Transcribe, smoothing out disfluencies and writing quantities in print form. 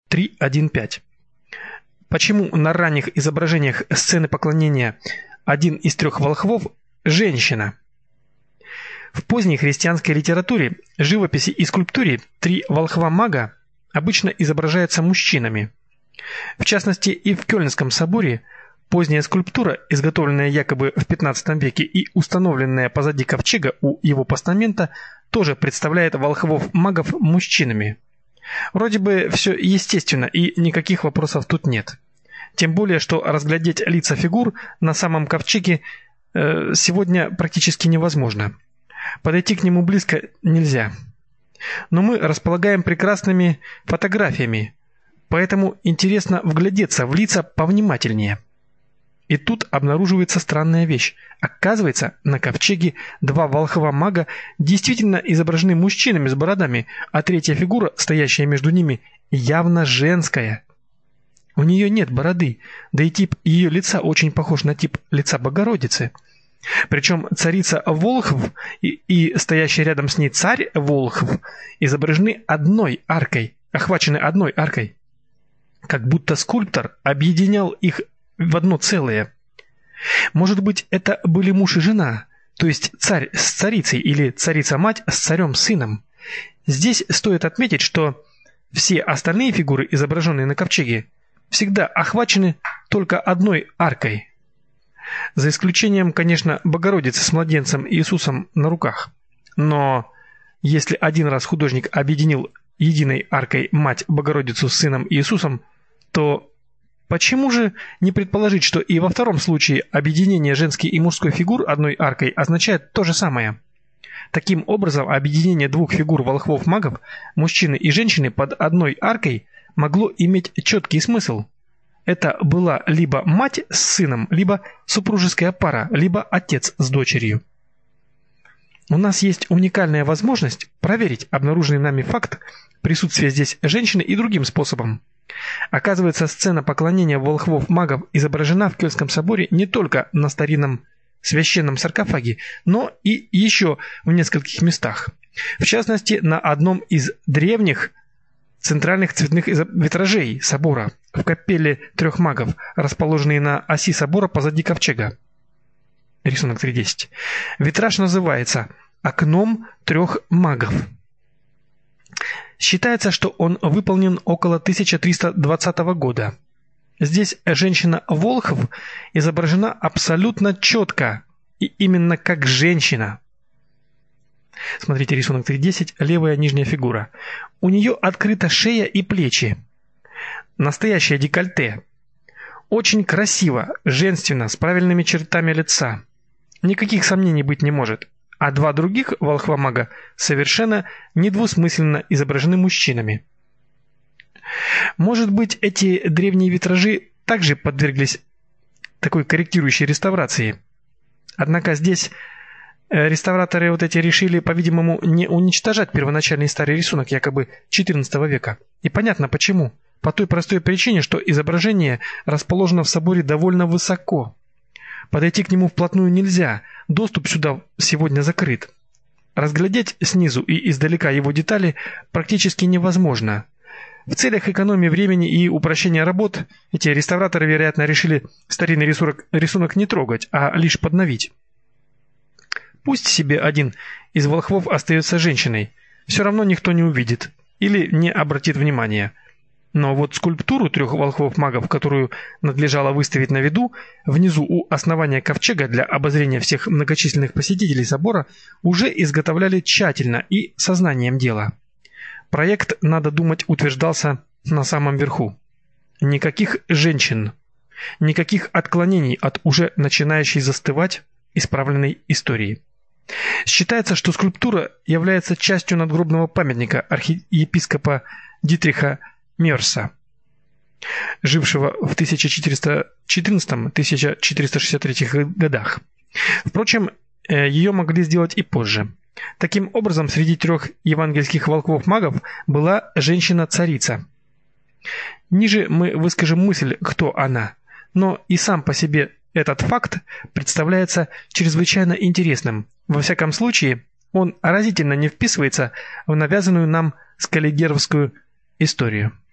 3.1.5. Почему на ранних изображениях сцены поклонения один из трех волхвов – женщина? В поздней христианской литературе, живописи и скульптуре три волхва-мага обычно изображаются мужчинами. В частности, и в Кёльнском соборе поздняя скульптура, изготовленная якобы в XV веке и установленная позади ковчега у его постамента, тоже представляет волхвов-магов мужчинами. Вроде бы все естественно и никаких вопросов тут нет. Тем более, что разглядеть лица фигур на самом ковчеге сегодня практически невозможно. Подойти к нему близко нельзя. Но мы располагаем прекрасными фотографиями, поэтому интересно вглядеться в лица повнимательнее. И тут обнаруживается странная вещь. Оказывается, на ковчеге два волхва-мага действительно изображены мужчинами с бородами, а третья фигура, стоящая между ними, явно женская. У нее нет бороды, да и тип ее лица очень похож на тип лица Богородицы. Причем царица Волхв и стоящий рядом с ней царь Волхв изображены одной аркой, охвачены одной аркой. Как будто скульптор объединял их в одно целое. Может быть, это были муж и жена, то есть царь с царицей или царица-мать с царем-сыном. Здесь стоит отметить, что все остальные фигуры, изображенные на ковчеге, всегда охвачены только одной аркой. За исключением, конечно, Богородицы с младенцем Иисусом на руках. Но если один раз художник объединил единой аркой мать Богородицу с сыном Иисусом, то почему же не предположить, что и во втором случае объединение женской и мужской фигур одной аркой означает то же самое? Таким образом, объединение двух фигур волхвов-магов, мужчины и женщины под одной аркой, могло иметь четкий смысл. Это была либо мать с сыном, либо супружеская пара, либо отец с дочерью. У нас есть уникальная возможность проверить обнаруженный нами факт присутствия здесь женщины и другим способом. Оказывается, сцена поклонения волхвов-магов изображена в Кёльнском соборе не только на старинном священном саркофаге, но и еще в нескольких местах. В частности, на одном из древних центральных цветных витражей собора в капелле трех магов, расположенной на оси собора позади ковчега. Рисунок 3.10. Витраж называется «Окном трех магов». Считается, что он выполнен около 1320 года. Здесь женщина-волхв изображена абсолютно четко и именно как женщина. Смотрите рисунок 3.10, левая нижняя фигура. У нее открыта шея и плечи. Настоящее декольте. Очень красиво, женственно, с правильными чертами лица. Никаких сомнений быть не может. А два других волхва-мага совершенно недвусмысленно изображены мужчинами. Может быть, эти древние витражи также подверглись такой корректирующей реставрации. Однако здесь реставраторы решили, по-видимому, не уничтожать первоначальный старый рисунок якобы XIV века. И понятно почему. По той простой причине, что изображение расположено в соборе довольно высоко. Подойти к нему вплотную нельзя, доступ сюда сегодня закрыт. Разглядеть снизу и издалека его детали практически невозможно. В целях экономии времени и упрощения работ эти реставраторы, вероятно, решили старинный рисунок не трогать, а лишь подновить. Пусть себе один из волхвов остается женщиной, все равно никто не увидит или не обратит внимания. Но вот скульптуру трех волхвов-магов, которую надлежало выставить на виду, внизу у основания ковчега для обозрения всех многочисленных посетителей собора уже изготовляли тщательно и сознанием дела. Проект, надо думать, утверждался на самом верху. Никаких женщин, никаких отклонений от уже начинающей застывать исправленной истории. Считается, что скульптура является частью надгробного памятника архиепископа Дитриха Мерса, жившего в 1414-1463 годах. Впрочем, ее могли сделать и позже. Таким образом, среди трех евангельских волхвов-магов была женщина-царица. Ниже мы выскажем мысль, кто она, но и сам по себе этот факт представляется чрезвычайно интересным. Во всяком случае, он разительно не вписывается в навязанную нам скаллигеровскую историю.